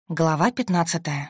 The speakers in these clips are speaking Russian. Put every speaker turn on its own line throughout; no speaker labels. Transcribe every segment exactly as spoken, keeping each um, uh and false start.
Глава пятнадцатая.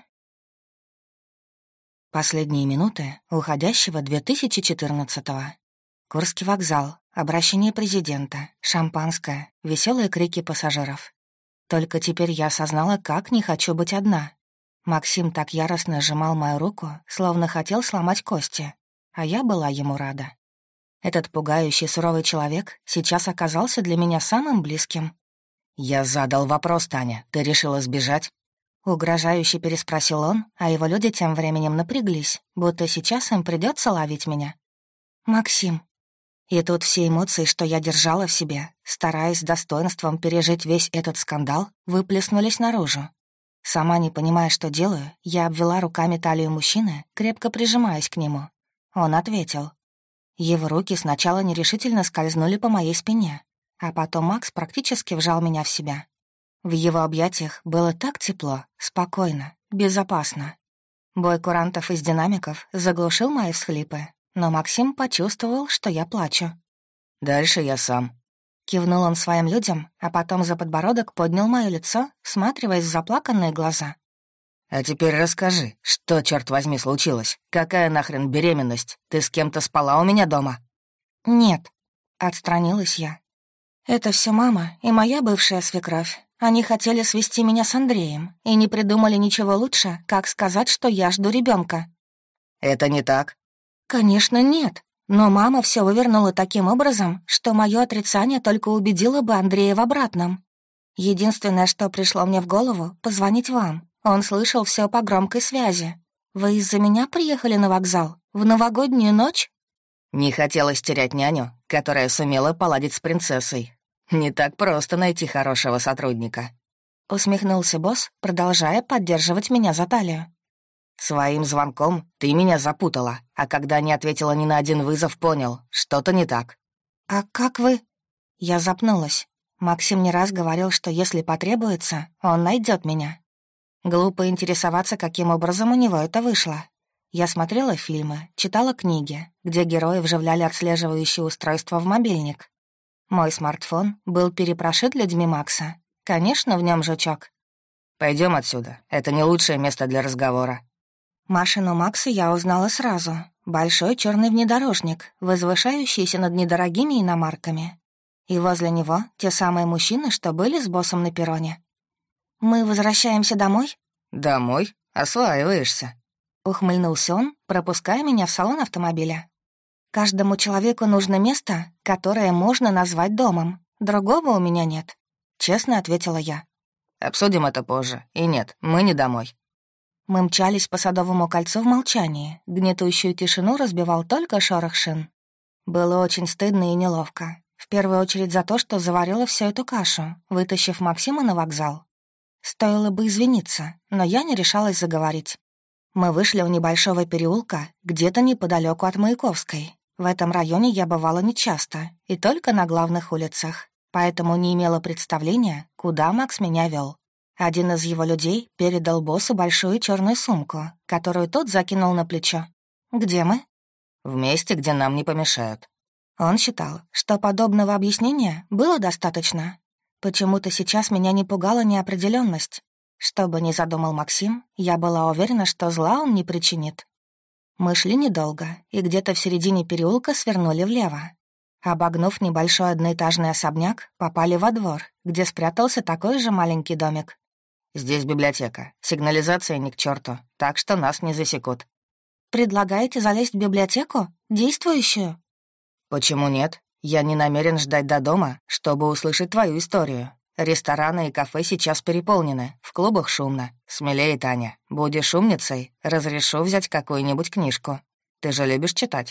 Последние минуты уходящего две тысячи четырнадцатого. Курский вокзал, обращение президента, шампанское, веселые крики пассажиров. Только теперь я осознала, как не хочу быть одна. Максим так яростно сжимал мою руку, словно хотел сломать кости, а я была ему рада. Этот пугающий суровый человек сейчас оказался для меня самым близким. «Я задал вопрос, Таня. Ты решила сбежать?» Угрожающе переспросил он, а его люди тем временем напряглись, будто сейчас им придется ловить меня. «Максим». И тут все эмоции, что я держала в себе, стараясь с достоинством пережить весь этот скандал, выплеснулись наружу. Сама не понимая, что делаю, я обвела руками талию мужчины, крепко прижимаясь к нему. Он ответил. Его руки сначала нерешительно скользнули по моей спине, а потом Макс практически вжал меня в себя. В его объятиях было так тепло, спокойно, безопасно. Бой курантов из динамиков заглушил мои всхлипы, но Максим почувствовал, что я плачу. «Дальше я сам». Кивнул он своим людям, а потом за подбородок поднял мое лицо, всматриваясь в заплаканные глаза. «А теперь расскажи, что, черт возьми, случилось? Какая нахрен беременность? Ты с кем-то спала у меня дома?» «Нет», — отстранилась я. «Это все мама и моя бывшая свекровь. Они хотели свести меня с Андреем и не придумали ничего лучше, как сказать, что я жду ребенка. «Это не так?» «Конечно, нет. Но мама все вывернула таким образом, что мое отрицание только убедило бы Андрея в обратном. Единственное, что пришло мне в голову — позвонить вам. Он слышал все по громкой связи. Вы из-за меня приехали на вокзал? В новогоднюю ночь?» «Не хотелось терять няню, которая сумела поладить с принцессой. Не так просто найти хорошего сотрудника», — усмехнулся босс, продолжая поддерживать меня за талию. «Своим звонком ты меня запутала, а когда не ответила ни на один вызов, понял, что-то не так». «А как вы...» Я запнулась. Максим не раз говорил, что если потребуется, он найдет меня. Глупо интересоваться, каким образом у него это вышло. Я смотрела фильмы, читала книги, где герои вживляли отслеживающее устройство в мобильник. Мой смартфон был перепрошит людьми Макса. Конечно, в нем жучок. Пойдем отсюда. Это не лучшее место для разговора». Машину Макса я узнала сразу. Большой черный внедорожник, возвышающийся над недорогими иномарками. И возле него те самые мужчины, что были с боссом на перроне. «Мы возвращаемся домой?» «Домой? Осваиваешься», — ухмыльнулся он, пропуская меня в салон автомобиля. «Каждому человеку нужно место, которое можно назвать домом. Другого у меня нет», — честно ответила я. «Обсудим это позже. И нет, мы не домой». Мы мчались по Садовому кольцу в молчании. Гнетущую тишину разбивал только шорох шин. Было очень стыдно и неловко. В первую очередь за то, что заварила всю эту кашу, вытащив Максима на вокзал. Стоило бы извиниться, но я не решалась заговорить. Мы вышли у небольшого переулка, где-то неподалеку от Маяковской. В этом районе я бывала нечасто и только на главных улицах, поэтому не имела представления, куда Макс меня вел. Один из его людей передал боссу большую черную сумку, которую тот закинул на плечо. «Где мы?» «В месте, где нам не помешают». Он считал, что подобного объяснения было достаточно. Почему-то сейчас меня не пугала неопределенность. Что бы ни задумал Максим, я была уверена, что зла он не причинит. Мы шли недолго, и где-то в середине переулка свернули влево. Обогнув небольшой одноэтажный особняк, попали во двор, где спрятался такой же маленький домик. «Здесь библиотека. Сигнализация ни к черту, так что нас не засекут». «Предлагаете залезть в библиотеку? Действующую?» «Почему нет? Я не намерен ждать до дома, чтобы услышать твою историю. Рестораны и кафе сейчас переполнены, в клубах шумно. Смелее, Таня. Будешь умницей, разрешу взять какую-нибудь книжку. Ты же любишь читать».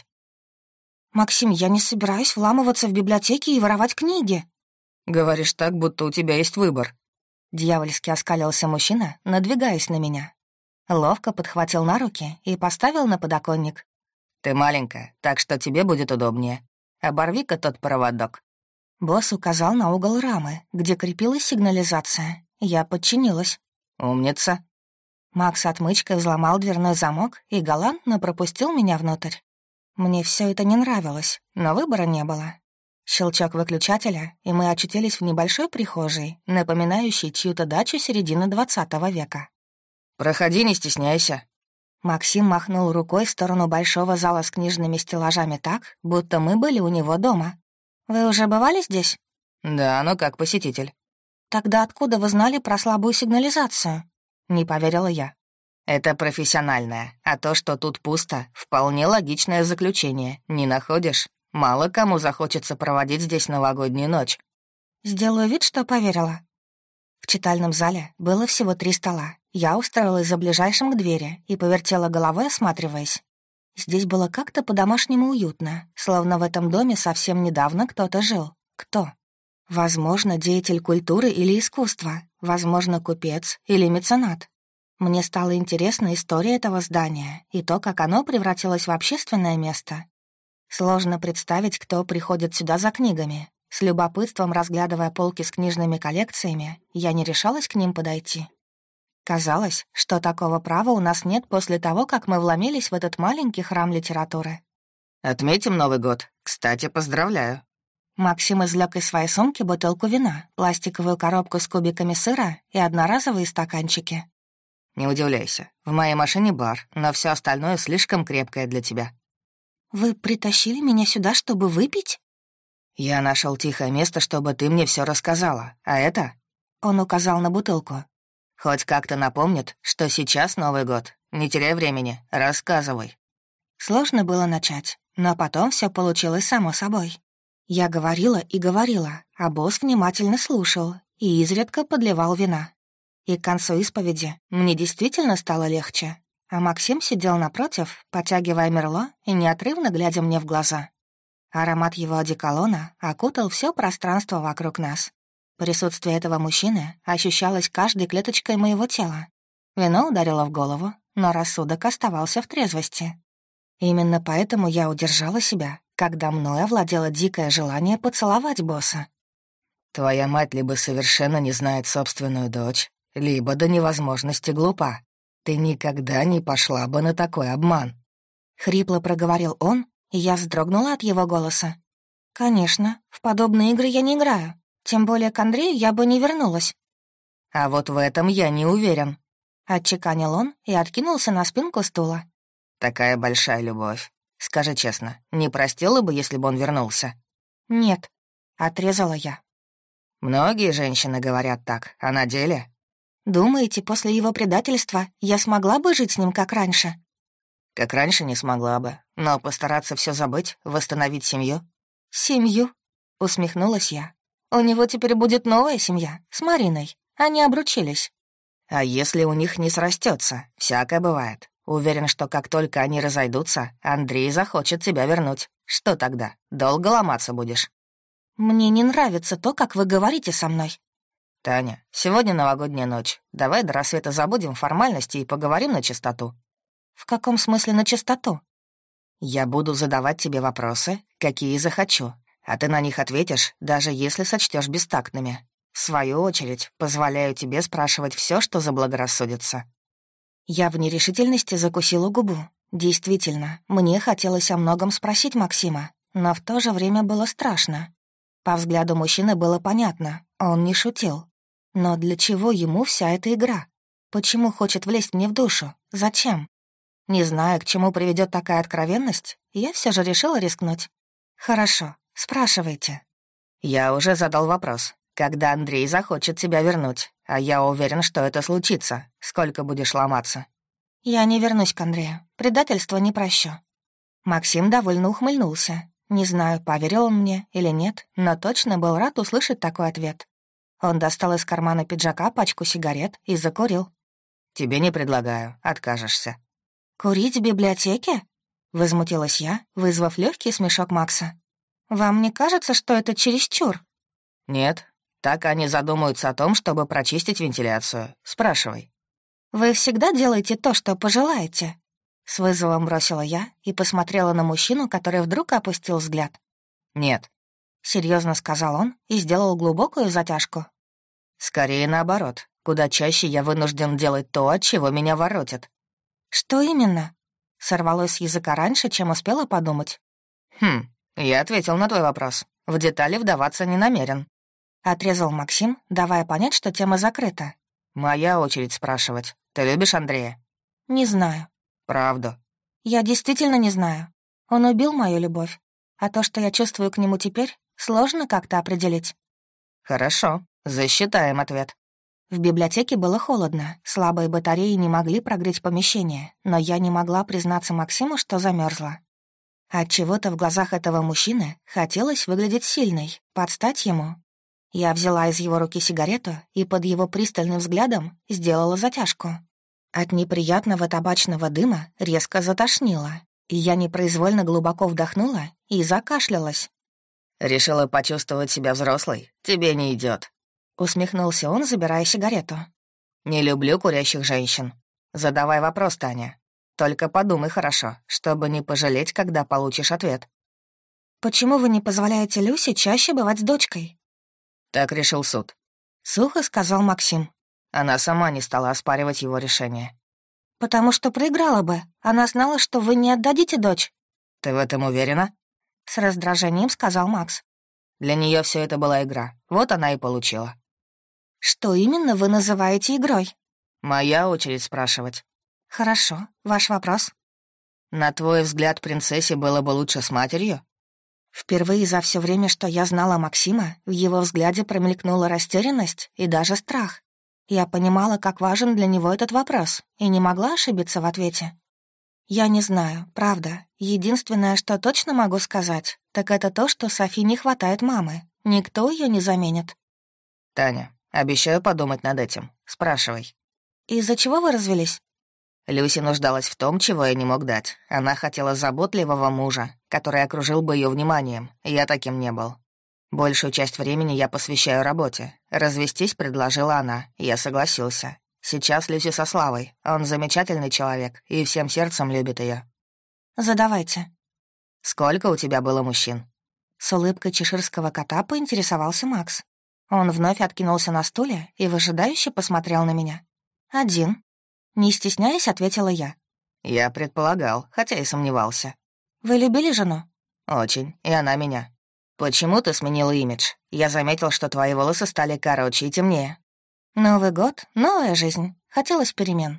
«Максим, я не собираюсь вламываться в библиотеки и воровать книги». «Говоришь так, будто у тебя есть выбор». Дьявольски оскалился мужчина, надвигаясь на меня. Ловко подхватил на руки и поставил на подоконник. «Ты маленькая, так что тебе будет удобнее. Оборви-ка тот проводок». Босс указал на угол рамы, где крепилась сигнализация. Я подчинилась. «Умница». Макс отмычкой взломал дверной замок и галантно пропустил меня внутрь. Мне все это не нравилось, но выбора не было. Щелчок выключателя, и мы очутились в небольшой прихожей, напоминающей чью-то дачу середины двадцатого века.
«Проходи, не стесняйся».
Максим махнул рукой в сторону большого зала с книжными стеллажами так, будто мы были у него дома. «Вы уже бывали здесь?»
«Да, но как посетитель».
«Тогда откуда вы знали про слабую сигнализацию?» Не поверила я.
«Это профессиональное, а то, что тут пусто, вполне логичное заключение, не находишь? Мало кому захочется проводить здесь новогоднюю ночь».
Сделаю вид, что поверила. В читальном зале было всего три стола. Я устроилась за ближайшим к двери и повертела головой, осматриваясь. Здесь было как-то по-домашнему уютно, словно в этом доме совсем недавно кто-то жил. Кто? Возможно, деятель культуры или искусства, возможно, купец или меценат. Мне стала интересна история этого здания и то, как оно превратилось в общественное место. Сложно представить, кто приходит сюда за книгами. С любопытством разглядывая полки с книжными коллекциями, я не решалась к ним подойти. Казалось, что такого права у нас нет после того, как мы вломились в этот маленький храм литературы.
«Отметим Новый год. Кстати, поздравляю».
Максим извлек из своей сумки бутылку вина, пластиковую коробку с кубиками сыра и одноразовые стаканчики.
«Не удивляйся, в моей машине бар, но все остальное слишком крепкое для тебя».
«Вы притащили меня сюда, чтобы выпить?»
«Я нашел тихое место, чтобы ты мне все рассказала, а это...»
Он указал на бутылку.
«Хоть как-то напомнит, что сейчас Новый год. Не теряй времени, рассказывай».
Сложно было начать, но потом все получилось само собой. Я говорила и говорила, а босс внимательно слушал и изредка подливал вина. И к концу исповеди мне действительно стало легче, а Максим сидел напротив, потягивая мерло и неотрывно глядя мне в глаза. Аромат его одеколона окутал все пространство вокруг нас. Присутствие этого мужчины ощущалось каждой клеточкой моего тела. Вино ударило в голову, но рассудок оставался в трезвости. Именно поэтому я удержала себя, когда мной овладело дикое желание поцеловать босса.
«Твоя мать либо совершенно не знает собственную дочь, либо до невозможности глупа. Ты никогда не пошла бы на такой обман».
Хрипло проговорил он, и я вздрогнула от его голоса. «Конечно, в подобные игры я не играю. Тем более к Андрею я бы не вернулась».
«А вот в этом я не уверен»,
— отчеканил он и откинулся на спинку стула.
«Такая большая любовь. Скажи честно, не простила бы, если бы он вернулся?»
«Нет», — отрезала я.
«Многие женщины говорят так, а на деле...»
«Думаете, после его предательства я смогла бы жить с ним как раньше?»
«Как раньше не смогла бы, но постараться все забыть, восстановить семью».
«Семью?» — усмехнулась я. «У него теперь будет новая семья, с Мариной. Они обручились».
«А если у них не срастется? Всякое бывает. Уверен, что как только они разойдутся, Андрей захочет тебя вернуть. Что тогда? Долго ломаться будешь?»
«Мне не нравится то, как вы говорите со мной».
«Таня, сегодня новогодняя ночь. Давай до рассвета забудем формальности и поговорим на чистоту».
«В каком смысле на чистоту?»
«Я буду задавать тебе вопросы, какие захочу, а ты на них ответишь, даже если сочтешь бестактными. В свою очередь, позволяю тебе спрашивать все, что заблагорассудится».
Я в нерешительности закусила губу. Действительно, мне хотелось о многом спросить Максима, но в то же время было страшно. По взгляду мужчины было понятно, он не шутил. Но для чего ему вся эта игра? Почему хочет влезть мне в душу? Зачем? Не зная, к чему приведет такая откровенность, я все же решила рискнуть. «Хорошо, спрашивайте».
«Я уже задал вопрос. Когда Андрей захочет тебя вернуть, а я уверен, что это случится, сколько будешь ломаться?»
«Я не вернусь к Андрею. Предательство не прощу». Максим довольно ухмыльнулся. Не знаю, поверил он мне или нет, но точно был рад услышать такой ответ. Он достал из кармана пиджака пачку сигарет и закурил.
«Тебе не предлагаю, откажешься».
«Курить в библиотеке?» — возмутилась я, вызвав легкий смешок Макса. «Вам не кажется, что это чересчур?»
«Нет, так они задумаются о том, чтобы прочистить вентиляцию. Спрашивай».
«Вы всегда делаете то, что пожелаете?» С вызовом бросила я и посмотрела на мужчину, который вдруг опустил взгляд.
«Нет»,
— серьезно сказал он и сделал глубокую затяжку.
«Скорее наоборот. Куда чаще я вынужден делать то, от чего меня воротит».
«Что именно?» — сорвалось с языка раньше, чем успела подумать.
«Хм, я ответил на твой вопрос. В детали вдаваться не намерен».
Отрезал Максим, давая понять, что тема закрыта.
Моя очередь спрашивать. Ты любишь Андрея?
Не знаю.
Правду?
Я действительно не знаю. Он убил мою любовь. А то, что я чувствую к нему теперь, сложно как-то определить.
Хорошо, засчитаем ответ.
В библиотеке было холодно, слабые батареи не могли прогреть помещение, но я не могла признаться Максиму, что замерзла. Отчего-то в глазах этого мужчины хотелось выглядеть сильной, подстать ему. Я взяла из его руки сигарету и под его пристальным взглядом сделала затяжку. От неприятного табачного дыма резко затошнило, и я непроизвольно глубоко вдохнула и закашлялась.
«Решила почувствовать себя взрослой? Тебе не идет.
Усмехнулся он, забирая сигарету.
«Не люблю курящих женщин. Задавай вопрос, Таня. Только подумай хорошо, чтобы не пожалеть, когда получишь ответ».
«Почему вы не позволяете Люсе чаще бывать с дочкой?»
Так решил суд.
Сухо сказал Максим.
Она сама не стала оспаривать его решение.
«Потому что проиграла бы. Она знала, что вы не отдадите дочь».
«Ты в этом уверена?»
С раздражением сказал Макс.
Для нее все это была игра. Вот она и получила.
«Что именно вы называете игрой?»
Моя очередь спрашивать.
«Хорошо. Ваш вопрос?»
«На твой взгляд, принцессе было бы лучше с матерью?»
Впервые за все время, что я знала Максима, в его взгляде промелькнула растерянность и даже страх. Я понимала, как важен для него этот вопрос, и не могла ошибиться в ответе. «Я не знаю, правда. Единственное, что точно могу сказать, так это то, что Софи не хватает мамы. Никто ее не заменит».
«Таня, обещаю подумать над этим. Спрашивай».
«Из-за чего вы развелись?»
Люси нуждалась в том, чего я не мог дать. Она хотела заботливого мужа, который окружил бы ее вниманием. Я таким не был. Большую часть времени я посвящаю работе. Развестись предложила она, я согласился. Сейчас Люси со Славой. Он замечательный человек и всем сердцем любит ее.
«Задавайте».
«Сколько у тебя было мужчин?»
С улыбкой чеширского кота поинтересовался Макс. Он вновь откинулся на стуле и выжидающе посмотрел на меня. «Один». Не стесняясь, ответила я.
«Я предполагал, хотя и сомневался».
«Вы любили жену?»
«Очень, и она меня». «Почему ты сменила имидж? Я заметил, что твои волосы стали короче и темнее».
«Новый год, новая жизнь. Хотелось перемен».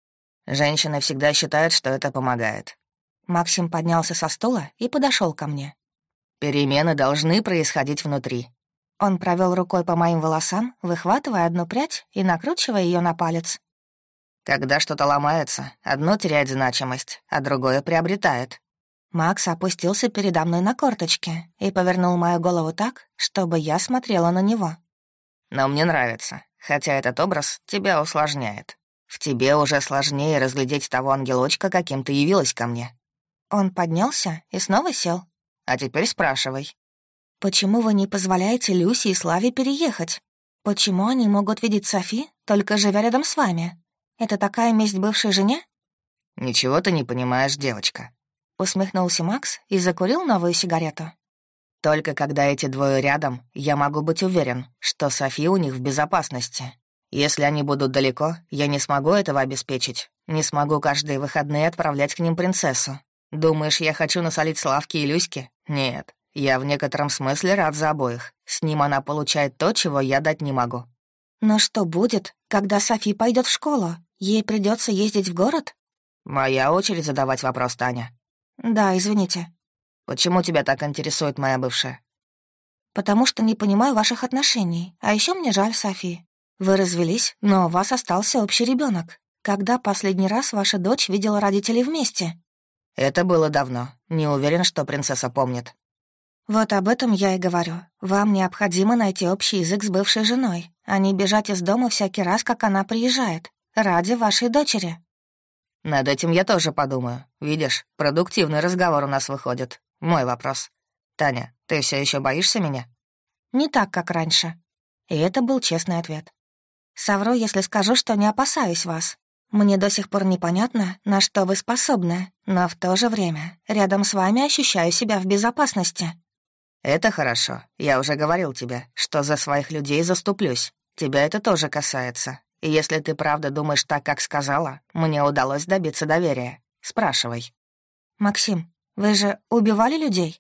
Женщины всегда считают, что это помогает.
Максим поднялся со стула и подошел ко мне.
«Перемены должны происходить внутри».
Он провел рукой по моим волосам, выхватывая одну прядь и накручивая ее на палец.
«Когда что-то ломается, одно теряет значимость, а другое приобретает».
Макс опустился передо мной на корточки и повернул мою голову так, чтобы я смотрела на него.
«Но мне нравится, хотя этот образ тебя усложняет. В тебе уже сложнее разглядеть того ангелочка, каким ты явилась ко мне».
Он поднялся и снова сел.
«А теперь спрашивай».
«Почему вы не позволяете Люси и Славе переехать? Почему они могут видеть Софи, только живя рядом с вами? Это такая месть бывшей жене?»
«Ничего ты не понимаешь, девочка».
Усмехнулся Макс и закурил новую сигарету.
«Только когда эти двое рядом, я могу быть уверен, что Софи у них в безопасности. Если они будут далеко, я не смогу этого обеспечить. Не смогу каждые выходные отправлять к ним принцессу. Думаешь, я хочу насолить Славке и Люське? Нет. Я в некотором смысле рад за обоих. С ним она получает то, чего я дать не могу».
«Но что будет, когда Софи пойдет в школу? Ей придется ездить в город?»
«Моя очередь задавать вопрос, Таня».
«Да, извините».
«Почему тебя так интересует моя бывшая?»
«Потому что не понимаю ваших отношений. А еще мне жаль Софи. Вы развелись, но у вас остался общий ребенок. Когда последний раз ваша дочь видела родителей вместе?»
«Это было давно. Не уверен, что принцесса помнит».
«Вот об этом я и говорю. Вам необходимо найти общий язык с бывшей женой, а не бежать из дома всякий раз, как она приезжает. Ради вашей дочери».
«Над этим я тоже подумаю. Видишь, продуктивный разговор у нас выходит. Мой вопрос. Таня, ты все еще боишься меня?»
«Не так, как раньше». И это был честный ответ. «Совру, если скажу, что не опасаюсь вас. Мне до сих пор непонятно, на что вы способны, но в то же время рядом с вами ощущаю себя в безопасности».
«Это хорошо. Я уже говорил тебе, что за своих людей заступлюсь. Тебя это тоже касается. И если ты правда думаешь так, как сказала, мне удалось добиться доверия. Спрашивай».
«Максим, вы же убивали людей?»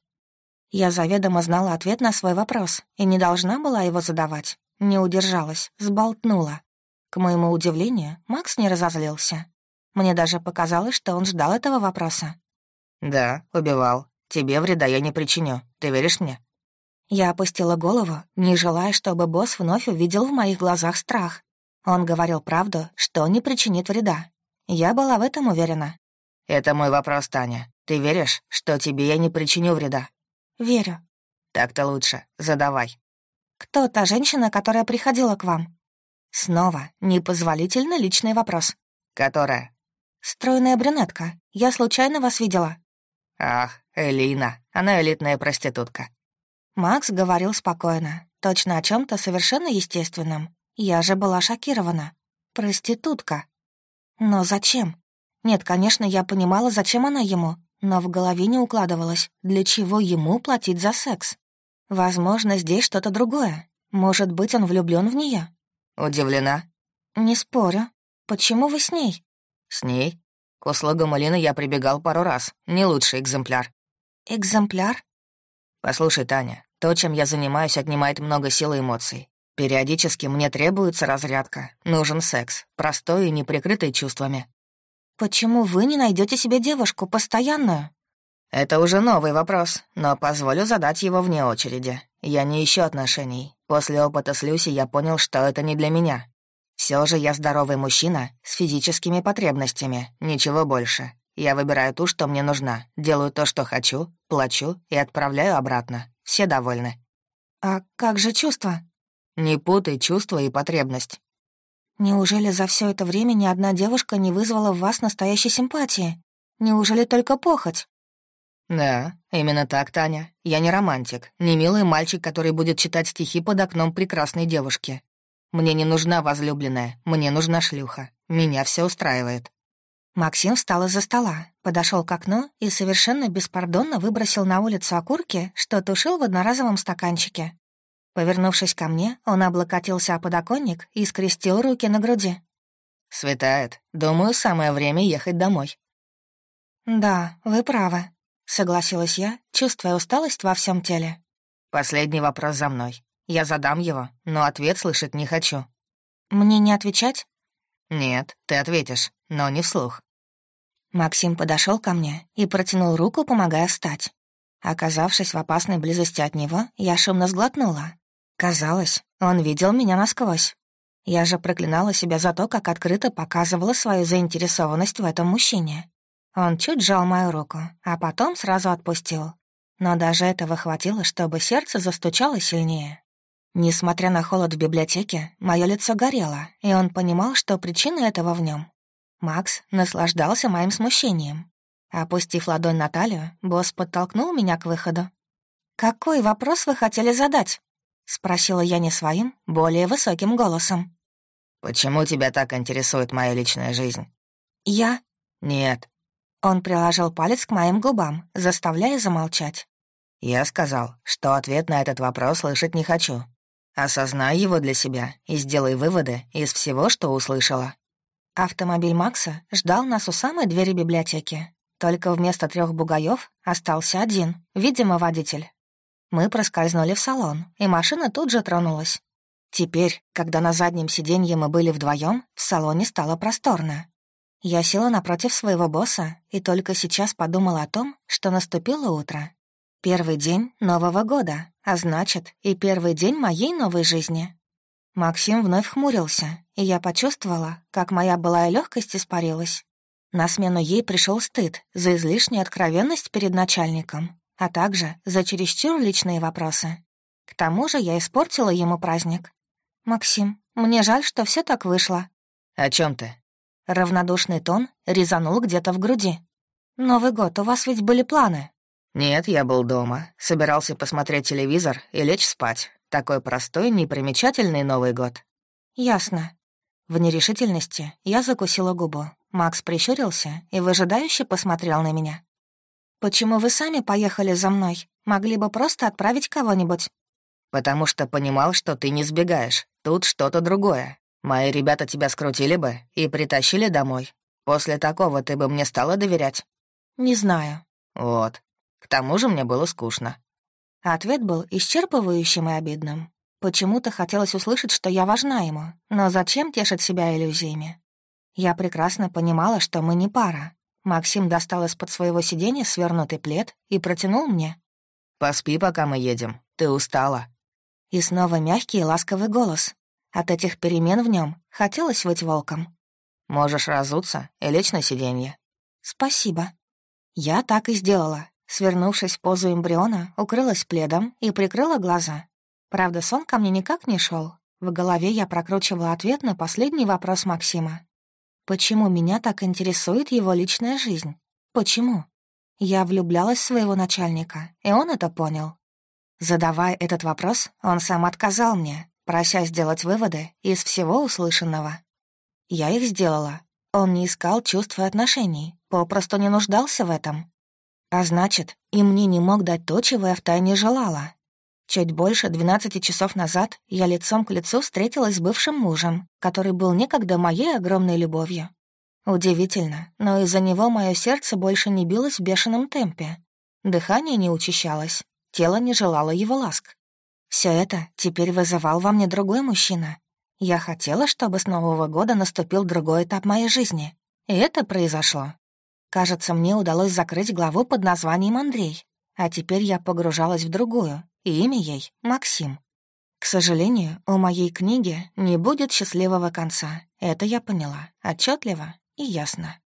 Я заведомо знала ответ на свой вопрос и не должна была его задавать. Не удержалась, сболтнула. К моему удивлению, Макс не разозлился. Мне даже показалось, что он ждал этого вопроса.
«Да, убивал. Тебе вреда я не причиню. Ты веришь мне?»
Я опустила голову, не желая, чтобы босс вновь увидел в моих глазах страх. Он говорил правду, что не причинит вреда. Я была в этом уверена.
«Это мой вопрос, Таня. Ты веришь, что тебе я не причиню вреда?»
«Верю».
«Так-то лучше. Задавай».
«Кто та женщина, которая приходила к вам?» Снова непозволительно личный вопрос.
«Которая?»
«Стройная брюнетка. Я случайно вас видела».
«Ах, Элина. Она элитная проститутка».
Макс говорил спокойно, точно о чем то совершенно естественном. Я же была шокирована. Проститутка. Но зачем? Нет, конечно, я понимала, зачем она ему, но в голове не укладывалось, для чего ему платить за секс. Возможно, здесь что-то другое. Может быть, он влюблён в неё.
«Удивлена?»
«Не спорю. Почему вы с ней?»
«С ней? К услугам Элины я прибегал пару раз. Не лучший экземпляр».
«Экземпляр?»
«Послушай, Таня, то, чем я занимаюсь, отнимает много сил и эмоций. Периодически мне требуется разрядка, нужен секс, простой и неприкрытый чувствами».
«Почему вы не найдете себе девушку постоянную?»
«Это уже новый вопрос, но позволю задать его вне очереди. Я не ищу отношений. После опыта с Люси я понял, что это не для меня. Все же я здоровый мужчина с физическими потребностями, ничего больше. Я выбираю ту, что мне нужна, делаю то, что хочу, плачу и отправляю обратно. Все довольны».
«А как же чувства?»
«Не путай чувства и потребность».
«Неужели за все это время ни одна девушка не вызвала в вас настоящей симпатии? Неужели только похоть?»
«Да, именно так, Таня. Я не романтик, не милый мальчик, который будет читать стихи под окном прекрасной девушки. Мне не нужна возлюбленная, мне нужна шлюха. Меня все устраивает».
Максим встал из-за стола, подошел к окну и совершенно беспардонно выбросил на улицу окурки, что тушил в одноразовом стаканчике. Повернувшись ко мне, он облокотился о подоконник и скрестил руки на груди.
«Светает. Думаю, самое время ехать домой».
«Да, вы правы», — согласилась я, чувствуя усталость во всем теле.
«Последний вопрос за мной. Я задам его, но ответ слышать не хочу».
«Мне не отвечать?»
«Нет, ты ответишь, но не вслух».
Максим подошел ко мне и протянул руку, помогая встать. Оказавшись в опасной близости от него, я шумно сглотнула. Казалось, он видел меня насквозь. Я же проклинала себя за то, как открыто показывала свою заинтересованность в этом мужчине. Он чуть сжал мою руку, а потом сразу отпустил. Но даже этого хватило, чтобы сердце застучало сильнее. Несмотря на холод в библиотеке, мое лицо горело, и он понимал, что причина этого в нем. Макс наслаждался моим смущением. Опустив ладонь на талию, босс подтолкнул меня к выходу. «Какой вопрос вы хотели задать?» — спросила я не своим, более высоким голосом.
«Почему тебя так интересует моя личная жизнь?»
«Я?»
«Нет».
Он приложил палец к моим губам, заставляя замолчать.
«Я сказал, что ответ на этот вопрос слышать не хочу. Осознай его для себя и сделай выводы из всего, что услышала».
Автомобиль Макса ждал нас у самой двери библиотеки. Только вместо трех бугаев остался один, видимо, водитель. Мы проскользнули в салон, и машина тут же тронулась. Теперь, когда на заднем сиденье мы были вдвоем, в салоне стало просторно. Я села напротив своего босса и только сейчас подумала о том, что наступило утро. Первый день Нового года, а значит, и первый день моей новой жизни. Максим вновь хмурился, и я почувствовала, как моя былая легкость испарилась. На смену ей пришел стыд за излишнюю откровенность перед начальником, а также за чересчур личные вопросы. К тому же я испортила ему праздник. «Максим, мне жаль, что все так вышло».
«О чем ты?»
Равнодушный тон резанул где-то в груди. «Новый год, у вас ведь были планы?»
«Нет, я был дома. Собирался посмотреть телевизор и лечь спать. Такой простой, непримечательный Новый год».
«Ясно». В нерешительности я закусила губу. Макс прищурился и выжидающе посмотрел на меня. «Почему вы сами поехали за мной? Могли бы просто отправить кого-нибудь».
«Потому что понимал, что ты не сбегаешь. Тут что-то другое. Мои ребята тебя скрутили бы и притащили домой. После такого ты бы мне стала доверять?»
«Не знаю».
«Вот. К тому же мне было скучно».
Ответ был исчерпывающим и обидным. Почему-то хотелось услышать, что я важна ему, но зачем тешить себя иллюзиями? Я прекрасно понимала, что мы не пара. Максим достал из-под своего сиденья свернутый плед и протянул мне.
«Поспи, пока мы едем. Ты устала».
И снова мягкий и ласковый голос. От этих перемен в нем хотелось быть волком.
«Можешь разуться и лечь на сиденье».
«Спасибо». Я так и сделала. Свернувшись в позу эмбриона, укрылась пледом и прикрыла глаза. Правда, сон ко мне никак не шел. В голове я прокручивала ответ на последний вопрос Максима. Почему меня так интересует его личная жизнь? Почему? Я влюблялась в своего начальника, и он это понял. Задавая этот вопрос, он сам отказал мне, прося сделать выводы из всего услышанного. Я их сделала. Он не искал чувств и отношений, попросту не нуждался в этом. А значит, и мне не мог дать то, чего я втайне желала. Чуть больше двенадцати часов назад я лицом к лицу встретилась с бывшим мужем, который был некогда моей огромной любовью. Удивительно, но из-за него мое сердце больше не билось в бешеном темпе. Дыхание не учащалось, тело не желало его ласк. Все это теперь вызывал во мне другой мужчина. Я хотела, чтобы с Нового года наступил другой этап моей жизни. И это произошло. Кажется, мне удалось закрыть главу под названием Андрей. А теперь я погружалась в другую, и имя ей — Максим. К сожалению, у моей книги не будет счастливого конца. Это я поняла отчетливо и ясно.